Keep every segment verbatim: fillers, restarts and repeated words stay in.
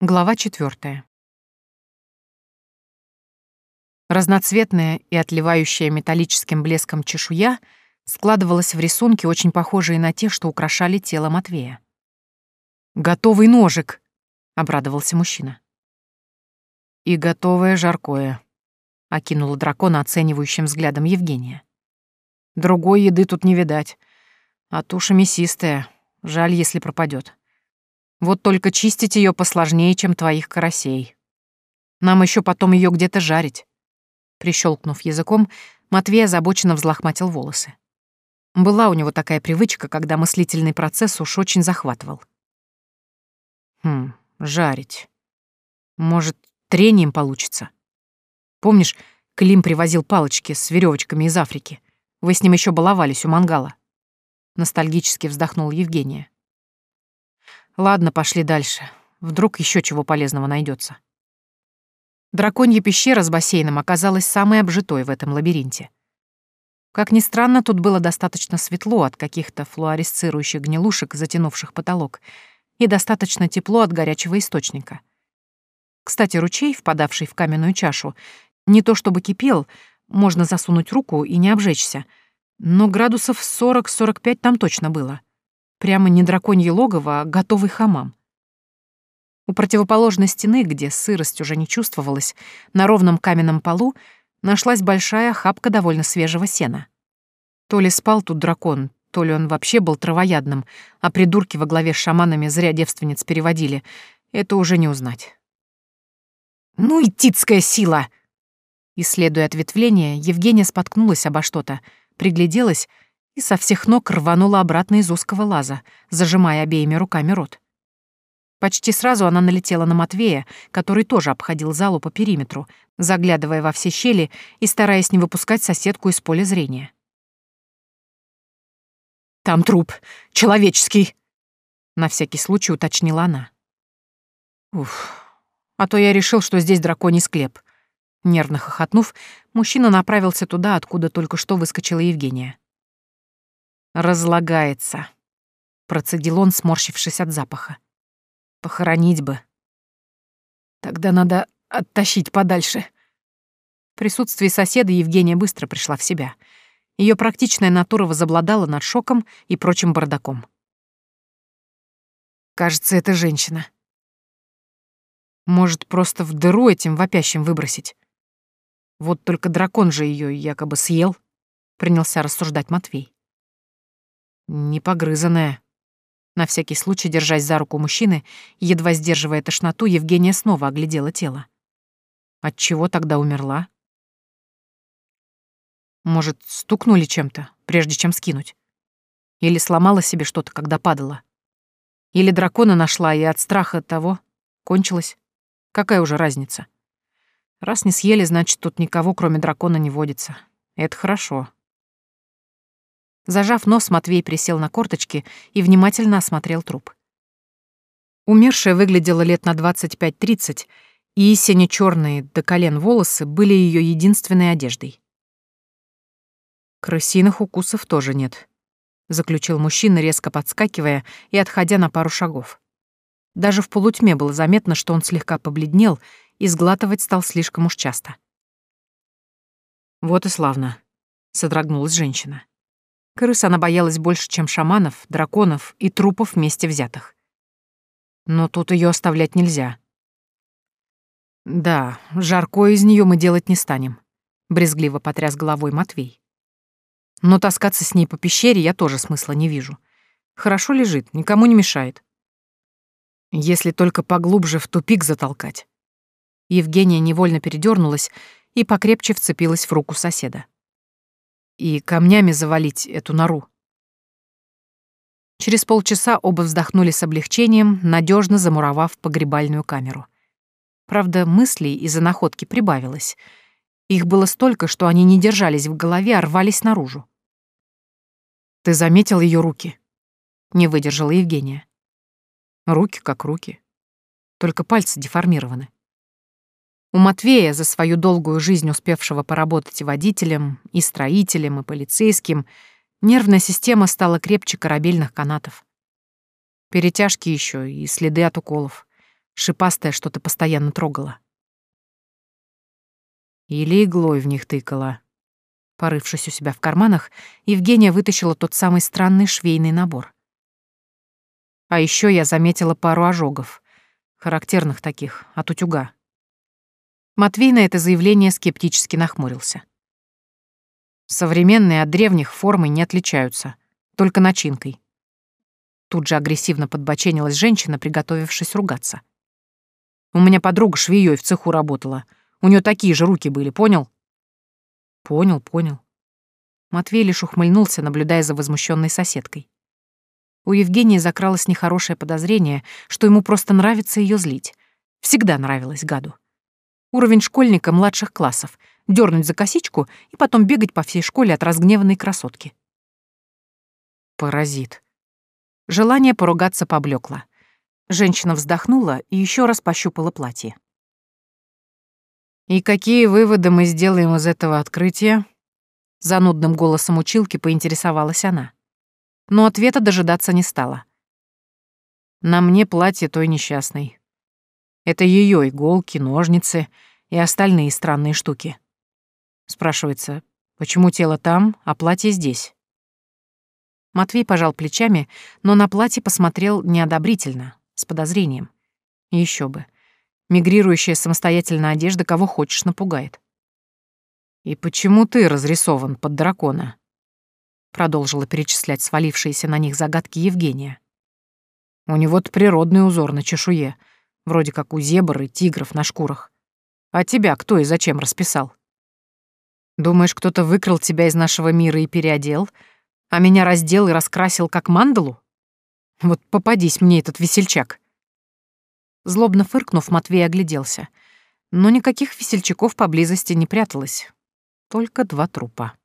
Глава четвертая. Разноцветная и отливающая металлическим блеском чешуя складывалась в рисунки, очень похожие на те, что украшали тело Матвея. «Готовый ножик!» — обрадовался мужчина. «И готовое жаркое», — окинула дракона оценивающим взглядом Евгения. «Другой еды тут не видать, а туша мясистая, жаль, если пропадет. Вот только чистить ее посложнее, чем твоих карасей. Нам еще потом ее где-то жарить». Прищелкнув языком, Матвей озабоченно взлохматил волосы. Была у него такая привычка, когда мыслительный процесс уж очень захватывал. «Хм, жарить. Может, трением получится? Помнишь, Клим привозил палочки с веревочками из Африки? Вы с ним еще баловались у мангала?» Ностальгически вздохнула Евгения. «Ладно, пошли дальше. Вдруг еще чего полезного найдется. Драконья пещера с бассейном оказалась самой обжитой в этом лабиринте. Как ни странно, тут было достаточно светло от каких-то флуоресцирующих гнилушек, затянувших потолок, и достаточно тепло от горячего источника. Кстати, ручей, впадавший в каменную чашу, не то чтобы кипел, можно засунуть руку и не обжечься, но градусов сорок-сорок пять там точно было. Прямо не драконье логово, а готовый хамам. У противоположной стены, где сырость уже не чувствовалась, на ровном каменном полу нашлась большая охапка довольно свежего сена. То ли спал тут дракон, то ли он вообще был травоядным, а придурки во главе с шаманами зря девственниц переводили. Это уже не узнать. «Ну и титская сила!» Исследуя ответвление, Евгения споткнулась обо что-то, пригляделась и со всех ног рванула обратно из узкого лаза, зажимая обеими руками рот. Почти сразу она налетела на Матвея, который тоже обходил залу по периметру, заглядывая во все щели и стараясь не выпускать соседку из поля зрения. «Там труп! Человеческий!» — на всякий случай уточнила она. «Уф, а то я решил, что здесь драконий склеп». Нервно хохотнув, мужчина направился туда, откуда только что выскочила Евгения. «Разлагается», — процедил он, сморщившись от запаха. «Похоронить бы. Тогда надо оттащить подальше». В присутствии соседа Евгения быстро пришла в себя. Ее практичная натура возобладала над шоком и прочим бардаком. «Кажется, это женщина. Может, просто в дыру этим вопящим выбросить? Вот только дракон же ее якобы съел», — принялся рассуждать Матвей. «Непогрызанная». На всякий случай, держась за руку мужчины, едва сдерживая тошноту, Евгения снова оглядела тело. Отчего тогда умерла? Может, стукнули чем-то, прежде чем скинуть? Или сломала себе что-то, когда падала? Или дракона нашла и от страха того кончилась? Какая уже разница? Раз не съели, значит, тут никого, кроме дракона, не водится. Это хорошо. Зажав нос, Матвей присел на корточки и внимательно осмотрел труп. Умершая выглядела лет на двадцать пять-тридцать, и сине-чёрные до колен волосы были ее единственной одеждой. «Крысиных укусов тоже нет», — заключил мужчина, резко подскакивая и отходя на пару шагов. Даже в полутьме было заметно, что он слегка побледнел и сглатывать стал слишком уж часто. «Вот и славно», — содрогнулась женщина. Крыс она боялась больше, чем шаманов, драконов и трупов вместе взятых. Но тут ее оставлять нельзя. «Да, жаркое из нее мы делать не станем», — брезгливо потряс головой Матвей. «Но таскаться с ней по пещере я тоже смысла не вижу. Хорошо лежит, никому не мешает. Если только поглубже в тупик затолкать». Евгения невольно передернулась и покрепче вцепилась в руку соседа. «И камнями завалить эту нору». Через полчаса оба вздохнули с облегчением, надежно замуровав погребальную камеру. Правда, мыслей из-за находки прибавилось. Их было столько, что они не держались в голове, а рвались наружу. «Ты заметил ее руки?» — не выдержала Евгения. «Руки как руки. Только пальцы деформированы. У Матвея, за свою долгую жизнь успевшего поработать и водителем, и строителем, и полицейским, нервная система стала крепче корабельных канатов. Перетяжки еще и следы от уколов. Шипастое что-то постоянно трогало. Или иглой в них тыкала. Порывшись у себя в карманах, Евгения вытащила тот самый странный швейный набор. А еще я заметила пару ожогов, характерных таких, от утюга. Матвей на это заявление скептически нахмурился. Современные от древних формой не отличаются, только начинкой. Тут же агрессивно подбоченилась женщина, приготовившись ругаться. У меня подруга швеей в цеху работала. У нее такие же руки были, понял? Понял, понял. Матвей лишь ухмыльнулся, наблюдая за возмущенной соседкой. У Евгении закралось нехорошее подозрение, что ему просто нравится ее злить. Всегда нравилось гаду. Уровень школьника младших классов — дернуть за косичку и потом бегать по всей школе от разгневанной красотки. Паразит. Желание поругаться поблекло. Женщина вздохнула и еще раз пощупала платье. «И какие выводы мы сделаем из этого открытия?» Занудным голосом училки поинтересовалась она. Но ответа дожидаться не стала. На мне платье той несчастной. Это ее иголки, ножницы и остальные странные штуки. Спрашивается, почему тело там, а платье здесь? Матвей пожал плечами, но на платье посмотрел неодобрительно, с подозрением. Еще бы. Мигрирующая самостоятельно одежда кого хочешь напугает. «И почему ты разрисован под дракона?» Продолжила перечислять свалившиеся на них загадки Евгения. «У него-то природный узор на чешуе, вроде как у зебр и тигров на шкурах. А тебя кто и зачем расписал? Думаешь, кто-то выкрал тебя из нашего мира и переодел, а меня раздел и раскрасил как мандалу? Вот попадись мне этот весельчак!» Злобно фыркнув, Матвей огляделся. Но никаких весельчаков поблизости не пряталось. Только два трупа.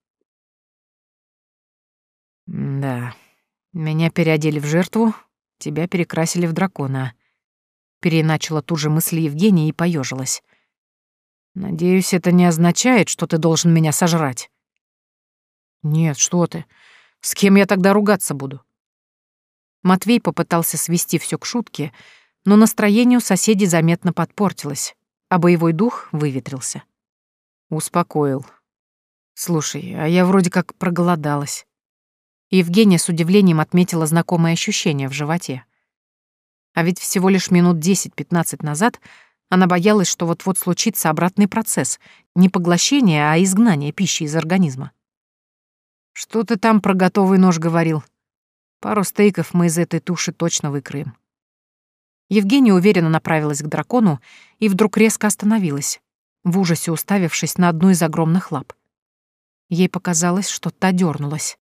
«Да, меня переодели в жертву, тебя перекрасили в дракона», — переначала тут же мысли Евгения и поежилась. «Надеюсь, это не означает, что ты должен меня сожрать». «Нет, что ты. С кем я тогда ругаться буду?» Матвей попытался свести все к шутке, но настроение у соседей заметно подпортилось, а боевой дух выветрился. Успокоил. «Слушай, а я вроде как проголодалась». Евгения с удивлением отметила знакомое ощущение в животе. А ведь всего лишь минут десять-пятнадцать назад она боялась, что вот-вот случится обратный процесс, не поглощение, а изгнание пищи из организма. «Что ты там про готовый нож говорил? Пару стейков мы из этой туши точно выкроем». Евгения уверенно направилась к дракону и вдруг резко остановилась, в ужасе уставившись на одну из огромных лап. Ей показалось, что та дернулась.